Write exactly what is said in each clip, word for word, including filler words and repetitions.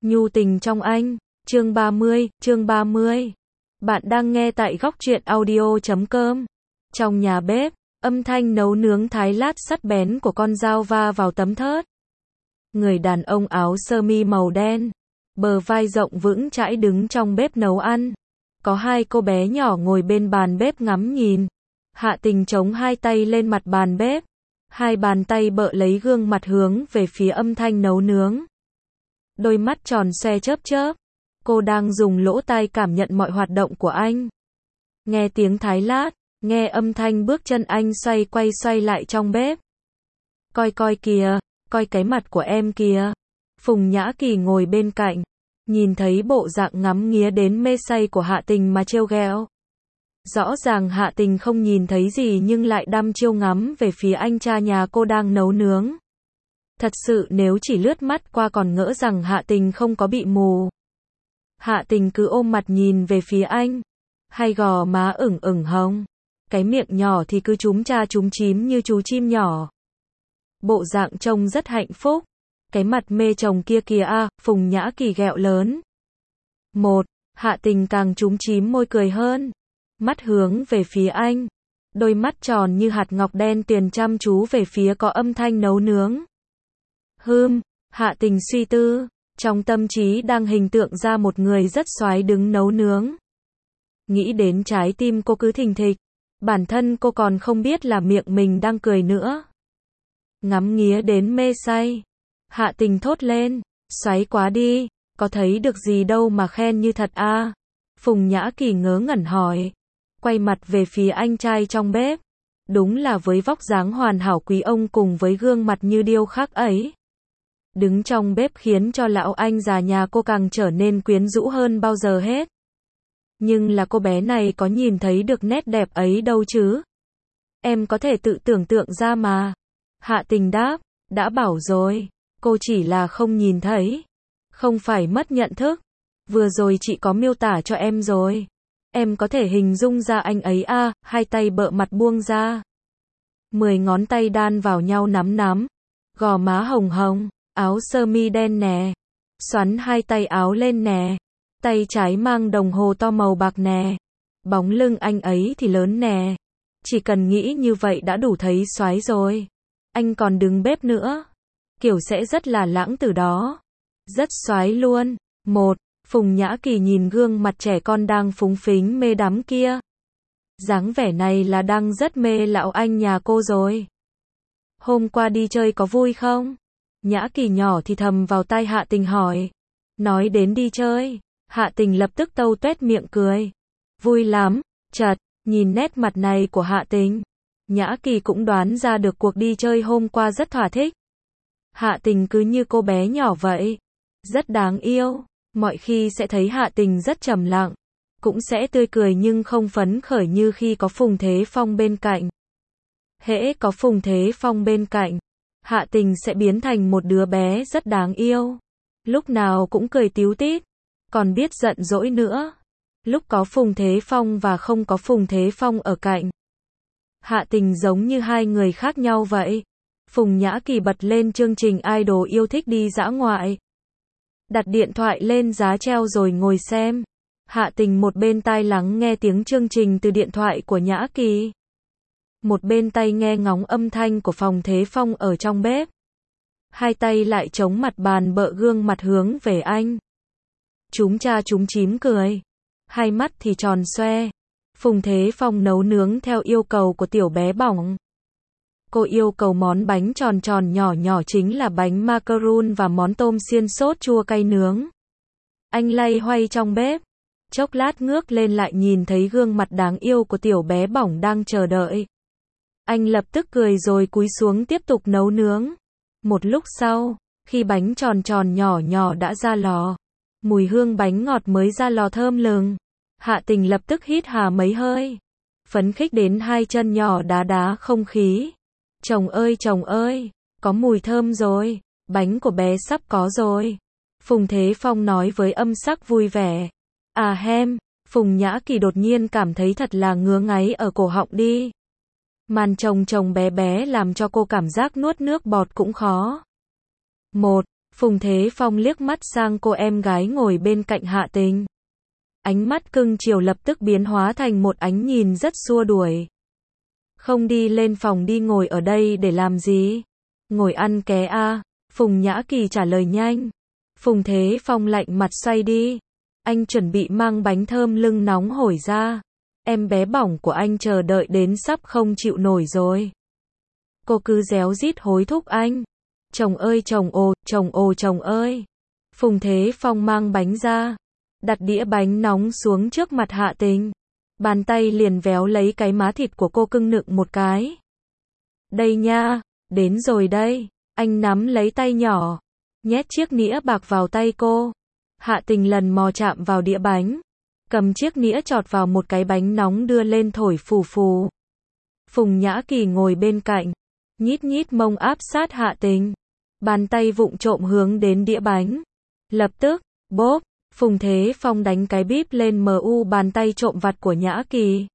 Nhu tình trong anh, chương ba mươi, chương ba mươi. Bạn đang nghe tại góc truyện audio chấm com. Trong nhà bếp, âm thanh nấu nướng thái lát sắt bén của con dao va vào tấm thớt. Người đàn ông áo sơ mi màu đen, bờ vai rộng vững chãi đứng trong bếp nấu ăn. Có hai cô bé nhỏ ngồi bên bàn bếp ngắm nhìn. Hạ Tình chống hai tay lên mặt bàn bếp. Hai bàn tay bợ lấy gương mặt hướng về phía âm thanh nấu nướng. Đôi mắt tròn xoe chớp chớp. Cô đang dùng lỗ tai cảm nhận mọi hoạt động của anh. Nghe tiếng thái lát, nghe âm thanh bước chân anh xoay quay xoay lại trong bếp. Coi coi kìa, coi cái mặt của em kìa. Phùng Nhã Kỳ ngồi bên cạnh, nhìn thấy bộ dạng ngắm nghía đến mê say của Hạ Tình mà trêu ghẹo. Rõ ràng Hạ Tình không nhìn thấy gì nhưng lại đăm chiêu ngắm về phía anh cha nhà cô đang nấu nướng. Thật sự nếu chỉ lướt mắt qua còn ngỡ rằng Hạ Tình không có bị mù. Hạ Tình cứ ôm mặt nhìn về phía anh. Hai gò má ửng ửng hồng. Cái miệng nhỏ thì cứ chúm cha chúm chím như chú chim nhỏ. Bộ dạng trông rất hạnh phúc. Cái mặt mê chồng kia kìa à, Phùng Nhã Kỳ ghẹo lớn. Một, Hạ Tình càng chúm chím môi cười hơn. Mắt hướng về phía anh. Đôi mắt tròn như hạt ngọc đen tuyền chăm chú về phía có âm thanh nấu nướng. Hừm, Hạ Tình suy tư. Trong tâm trí đang hình tượng ra một người rất xoái đứng nấu nướng. Nghĩ đến trái tim cô cứ thình thịch. Bản thân cô còn không biết là miệng mình đang cười nữa. Ngắm nghía đến mê say. Hạ Tình thốt lên. Xoáy quá đi. Có thấy được gì đâu mà khen như thật à? Phùng Nhã Kỳ ngớ ngẩn hỏi. Quay mặt về phía anh trai trong bếp. Đúng là với vóc dáng hoàn hảo quý ông cùng với gương mặt như điêu khắc ấy. Đứng trong bếp khiến cho lão anh già nhà cô càng trở nên quyến rũ hơn bao giờ hết. Nhưng là cô bé này có nhìn thấy được nét đẹp ấy đâu chứ? Em có thể tự tưởng tượng ra mà. Hạ Tình đáp, đã bảo rồi, cô chỉ là không nhìn thấy. Không phải mất nhận thức. Vừa rồi chị có miêu tả cho em rồi. Em có thể hình dung ra anh ấy à, hai tay bợ mặt buông ra. Mười ngón tay đan vào nhau nắm nắm. Gò má hồng hồng. Áo sơ mi đen nè. Xoắn hai tay áo lên nè. Tay trái mang đồng hồ to màu bạc nè. Bóng lưng anh ấy thì lớn nè. Chỉ cần nghĩ như vậy đã đủ thấy xoái rồi. Anh còn đứng bếp nữa. Kiểu sẽ rất là lãng từ đó. Rất xoái luôn. Một, Phùng Nhã Kỳ nhìn gương mặt trẻ con đang phúng phính mê đắm kia. Dáng vẻ này là đang rất mê lão anh nhà cô rồi. Hôm qua đi chơi có vui không? Nhã Kỳ nhỏ thì thầm vào tai Hạ Tình hỏi. Nói đến đi chơi, Hạ Tình lập tức tâu tuét miệng cười. Vui lắm, chật, nhìn nét mặt này của Hạ Tình. Nhã Kỳ cũng đoán ra được cuộc đi chơi hôm qua rất thỏa thích. Hạ Tình cứ như cô bé nhỏ vậy. Rất đáng yêu, mọi khi sẽ thấy Hạ Tình rất trầm lặng. Cũng sẽ tươi cười nhưng không phấn khởi như khi có Phùng Thế Phong bên cạnh. Hễ có Phùng Thế Phong bên cạnh, Hạ Tình sẽ biến thành một đứa bé rất đáng yêu. Lúc nào cũng cười tíu tít. Còn biết giận dỗi nữa. Lúc có Phùng Thế Phong và không có Phùng Thế Phong ở cạnh. Hạ Tình giống như hai người khác nhau vậy. Phùng Nhã Kỳ bật lên chương trình idol yêu thích đi dã ngoại. Đặt điện thoại lên giá treo rồi ngồi xem. Hạ Tình một bên tai lắng nghe tiếng chương trình từ điện thoại của Nhã Kỳ. Một bên tay nghe ngóng âm thanh của Phùng Thế Phong ở trong bếp. Hai tay lại chống mặt bàn bợ gương mặt hướng về anh. Chúm cha chúm chím cười. Hai mắt thì tròn xoe. Phùng Thế Phong nấu nướng theo yêu cầu của tiểu bé bỏng. Cô yêu cầu món bánh tròn tròn nhỏ nhỏ chính là bánh macaron và món tôm xiên sốt chua cay nướng. Anh lay hoay trong bếp. Chốc lát ngước lên lại nhìn thấy gương mặt đáng yêu của tiểu bé bỏng đang chờ đợi. Anh lập tức cười rồi cúi xuống tiếp tục nấu nướng. Một lúc sau, khi bánh tròn tròn nhỏ nhỏ đã ra lò, mùi hương bánh ngọt mới ra lò thơm lừng. Hạ Tình lập tức hít hà mấy hơi. Phấn khích đến hai chân nhỏ đá đá không khí. Chồng ơi chồng ơi, có mùi thơm rồi, bánh của bé sắp có rồi. Phùng Thế Phong nói với âm sắc vui vẻ. À hem, Phùng Nhã Kỳ đột nhiên cảm thấy thật là ngứa ngáy ở cổ họng đi. Màn chồng chồng bé bé làm cho cô cảm giác nuốt nước bọt cũng khó. Một, Phùng Thế Phong liếc mắt sang cô em gái ngồi bên cạnh Hạ Tình. Ánh mắt cưng chiều lập tức biến hóa thành một ánh nhìn rất xua đuổi. Không đi lên phòng đi ngồi ở đây để làm gì? Ngồi ăn ké a. Phùng Nhã Kỳ trả lời nhanh. Phùng Thế Phong lạnh mặt xoay đi. Anh chuẩn bị mang bánh thơm lưng nóng hổi ra. Em bé bỏng của anh chờ đợi đến sắp không chịu nổi rồi. Cô cứ réo rít hối thúc anh. Chồng ơi chồng ồ, chồng ồ chồng ơi. Phùng Thế Phong mang bánh ra. Đặt đĩa bánh nóng xuống trước mặt Hạ Tình. Bàn tay liền véo lấy cái má thịt của cô cưng nựng một cái. Đây nha, đến rồi đây. Anh nắm lấy tay nhỏ. Nhét chiếc nĩa bạc vào tay cô. Hạ Tình lần mò chạm vào đĩa bánh. Cầm chiếc nĩa chọt vào một cái bánh nóng đưa lên thổi phù phù. Phùng Nhã Kỳ ngồi bên cạnh. Nhít nhít mông áp sát Hạ Tình. Bàn tay vụng trộm hướng đến đĩa bánh. Lập tức, bốp, Phùng Thế Phong đánh cái bíp lên mu bàn tay trộm vặt của Nhã Kỳ.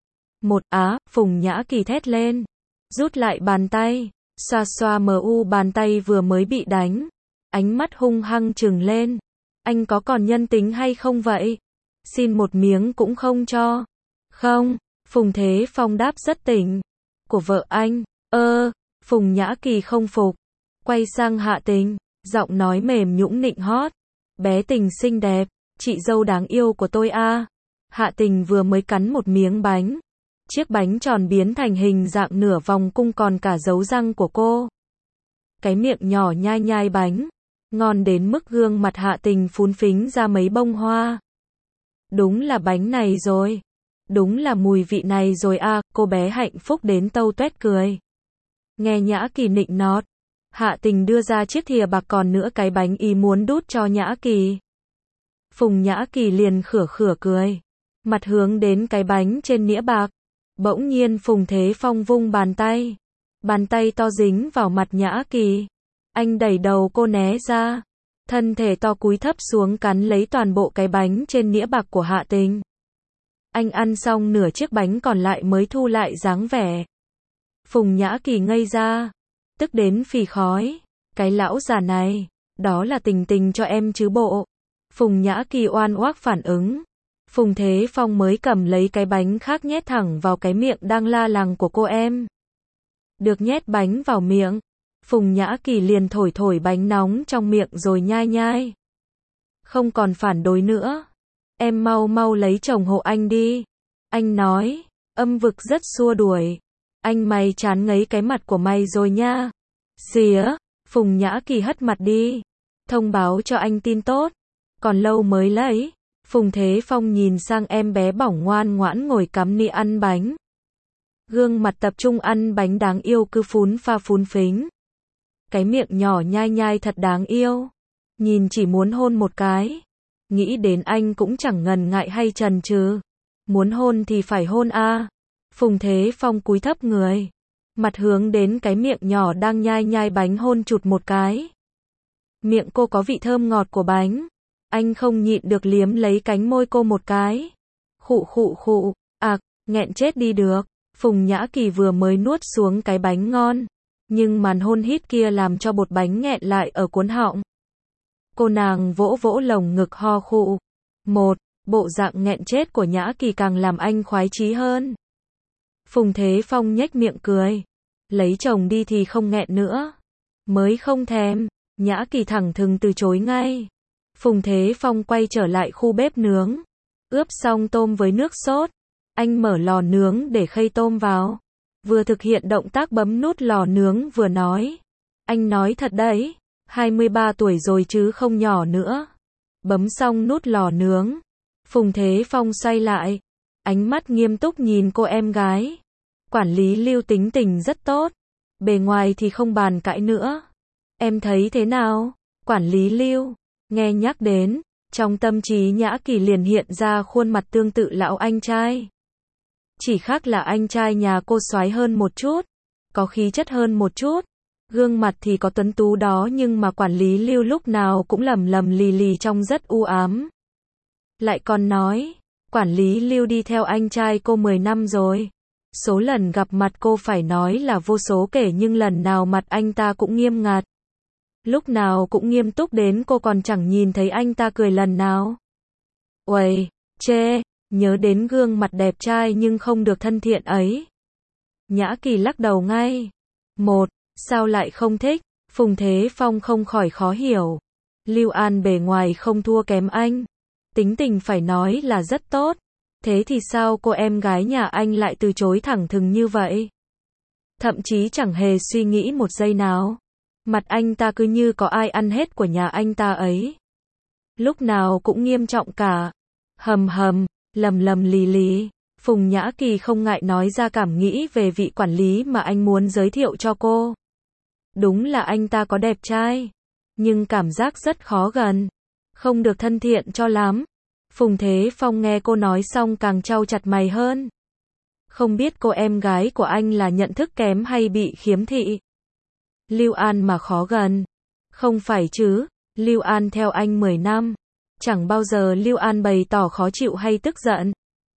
Một á, Phùng Nhã Kỳ thét lên. Rút lại bàn tay. Xoa xoa mu bàn tay vừa mới bị đánh. Ánh mắt hung hăng trừng lên. Anh có còn nhân tính hay không vậy? Xin một miếng cũng không cho. Không, Phùng Thế Phong đáp rất tỉnh. Của vợ anh, ơ, Phùng Nhã Kỳ không phục. Quay sang Hạ Tình, giọng nói mềm nhũn nịnh hót. Bé Tình xinh đẹp, chị dâu đáng yêu của tôi a. Hạ Tình vừa mới cắn một miếng bánh. Chiếc bánh tròn biến thành hình dạng nửa vòng cung còn cả dấu răng của cô. Cái miệng nhỏ nhai nhai bánh. Ngon đến mức gương mặt Hạ Tình phún phính ra mấy bông hoa. Đúng là bánh này rồi. Đúng là mùi vị này rồi a. À, cô bé hạnh phúc đến tâu tuét cười. Nghe Nhã Kỳ nịnh nót. Hạ Tình đưa ra chiếc thìa bạc còn nữa cái bánh y muốn đút cho Nhã Kỳ. Phùng Nhã Kỳ liền khửa khửa cười. Mặt hướng đến cái bánh trên nĩa bạc. Bỗng nhiên Phùng Thế Phong vung bàn tay. Bàn tay to dính vào mặt Nhã Kỳ. Anh đẩy đầu cô né ra. Thân thể to cúi thấp xuống cắn lấy toàn bộ cái bánh trên nĩa bạc của Hạ Tình. Anh ăn xong nửa chiếc bánh còn lại mới thu lại dáng vẻ. Phùng Nhã Kỳ ngây ra. Tức đến phì khói. Cái lão già này. Đó là Tình Tình cho em chứ bộ. Phùng Nhã Kỳ oan oác phản ứng. Phùng Thế Phong mới cầm lấy cái bánh khác nhét thẳng vào cái miệng đang la làng của cô em. Được nhét bánh vào miệng. Phùng Nhã Kỳ liền thổi thổi bánh nóng trong miệng rồi nhai nhai. Không còn phản đối nữa. Em mau mau lấy chồng hộ anh đi. Anh nói. Âm vực rất xua đuổi. Anh mày chán ngấy cái mặt của mày rồi nha. Xìa. Phùng Nhã Kỳ hất mặt đi. Thông báo cho anh tin tốt. Còn lâu mới lấy. Phùng Thế Phong nhìn sang em bé bỏng ngoan ngoãn ngồi cắm nĩa ăn bánh. Gương mặt tập trung ăn bánh đáng yêu cứ phún pha phún phính. Cái miệng nhỏ nhai nhai thật đáng yêu. Nhìn chỉ muốn hôn một cái. Nghĩ đến anh cũng chẳng ngần ngại hay chần chừ. Muốn hôn thì phải hôn a. Phùng Thế Phong cúi thấp người. Mặt hướng đến cái miệng nhỏ đang nhai nhai bánh hôn chụt một cái. Miệng cô có vị thơm ngọt của bánh. Anh không nhịn được liếm lấy cánh môi cô một cái. Khụ khụ khụ. À, nghẹn chết đi được. Phùng Nhã Kỳ vừa mới nuốt xuống cái bánh ngon. Nhưng màn hôn hít kia làm cho bột bánh nghẹn lại ở cuốn họng. Cô nàng vỗ vỗ lồng ngực ho khụ. Một, bộ dạng nghẹn chết của Nhã Kỳ càng làm anh khoái chí hơn. Phùng Thế Phong nhếch miệng cười. Lấy chồng đi thì không nghẹn nữa. Mới không thèm. Nhã Kỳ thẳng thừng từ chối ngay. Phùng Thế Phong quay trở lại khu bếp nướng. Ướp xong tôm với nước sốt. Anh mở lò nướng để khay tôm vào. Vừa thực hiện động tác bấm nút lò nướng vừa nói. Anh nói thật đấy. hai mươi ba tuổi rồi chứ không nhỏ nữa. Bấm xong nút lò nướng. Phùng Thế Phong xoay lại. Ánh mắt nghiêm túc nhìn cô em gái. Quản lý Lưu tính tình rất tốt. Bề ngoài thì không bàn cãi nữa. Em thấy thế nào? Quản lý Lưu. Nghe nhắc đến. Trong tâm trí Nhã Kỳ liền hiện ra khuôn mặt tương tự lão anh trai. Chỉ khác là anh trai nhà cô xoái hơn một chút. Có khí chất hơn một chút. Gương mặt thì có tuấn tú đó nhưng mà quản lý Lưu lúc nào cũng lầm lầm lì lì trông rất u ám. Lại còn nói. Quản lý Lưu đi theo anh trai cô mười năm rồi. Số lần gặp mặt cô phải nói là vô số kể nhưng lần nào mặt anh ta cũng nghiêm ngặt. Lúc nào cũng nghiêm túc đến cô còn chẳng nhìn thấy anh ta cười lần nào. Uầy, chê, nhớ đến gương mặt đẹp trai nhưng không được thân thiện ấy. Nhã Kỳ lắc đầu ngay. Một, sao lại không thích? Phùng Thế Phong không khỏi khó hiểu. Lưu An bề ngoài không thua kém anh. Tính tình phải nói là rất tốt. Thế thì sao cô em gái nhà anh lại từ chối thẳng thừng như vậy? Thậm chí chẳng hề suy nghĩ một giây nào. Mặt anh ta cứ như có ai ăn hết của nhà anh ta ấy. Lúc nào cũng nghiêm trọng cả. Hầm hầm, lầm lầm lì lì. Phùng Nhã Kỳ không ngại nói ra cảm nghĩ về vị quản lý mà anh muốn giới thiệu cho cô. Đúng là anh ta có đẹp trai, nhưng cảm giác rất khó gần, không được thân thiện cho lắm. Phùng Thế Phong nghe cô nói xong càng chau chặt mày hơn. Không biết cô em gái của anh là nhận thức kém hay bị khiếm thị. Lưu An mà khó gần. Không phải chứ, Lưu An theo anh mười năm. Chẳng bao giờ Lưu An bày tỏ khó chịu hay tức giận.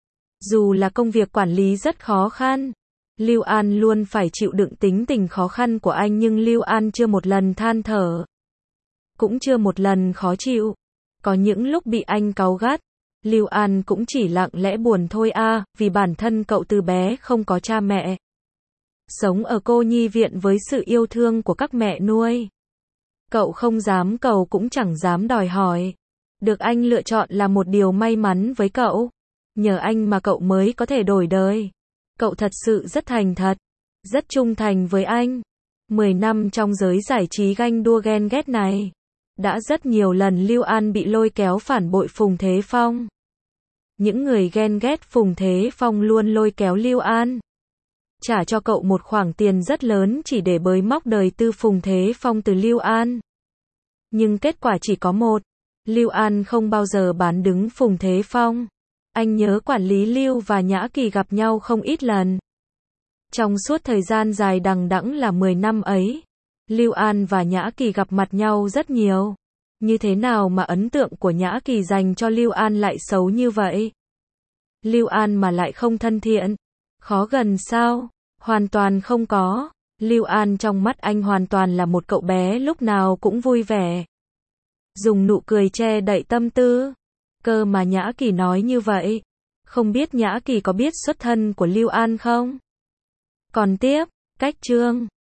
Dù là công việc quản lý rất khó khăn, Lưu An luôn phải chịu đựng tính tình khó khăn của anh nhưng Lưu An chưa một lần than thở. Cũng chưa một lần khó chịu. Có những lúc bị anh cáu gắt, Lưu An cũng chỉ lặng lẽ buồn thôi a, vì bản thân cậu từ bé không có cha mẹ. Sống ở cô nhi viện với sự yêu thương của các mẹ nuôi. Cậu không dám cầu cũng chẳng dám đòi hỏi. Được anh lựa chọn là một điều may mắn với cậu. Nhờ anh mà cậu mới có thể đổi đời. Cậu thật sự rất thành thật, rất trung thành với anh. Mười năm trong giới giải trí ganh đua ghen ghét này. Đã rất nhiều lần Lưu An bị lôi kéo phản bội Phùng Thế Phong. Những người ghen ghét Phùng Thế Phong luôn lôi kéo Lưu An. Trả cho cậu một khoản tiền rất lớn chỉ để bới móc đời tư Phùng Thế Phong từ Lưu An. Nhưng kết quả chỉ có một. Lưu An không bao giờ bán đứng Phùng Thế Phong. Anh nhớ quản lý Lưu và Nhã Kỳ gặp nhau không ít lần. Trong suốt thời gian dài đằng đẵng là mười năm ấy, Lưu An và Nhã Kỳ gặp mặt nhau rất nhiều. Như thế nào mà ấn tượng của Nhã Kỳ dành cho Lưu An lại xấu như vậy? Lưu An mà lại không thân thiện, khó gần sao? Hoàn toàn không có. Lưu An trong mắt anh hoàn toàn là một cậu bé lúc nào cũng vui vẻ. Dùng nụ cười che đậy tâm tư. Cơ mà Nhã Kỳ nói như vậy. Không biết Nhã Kỳ có biết xuất thân của Lưu An không? Còn tiếp, cách chương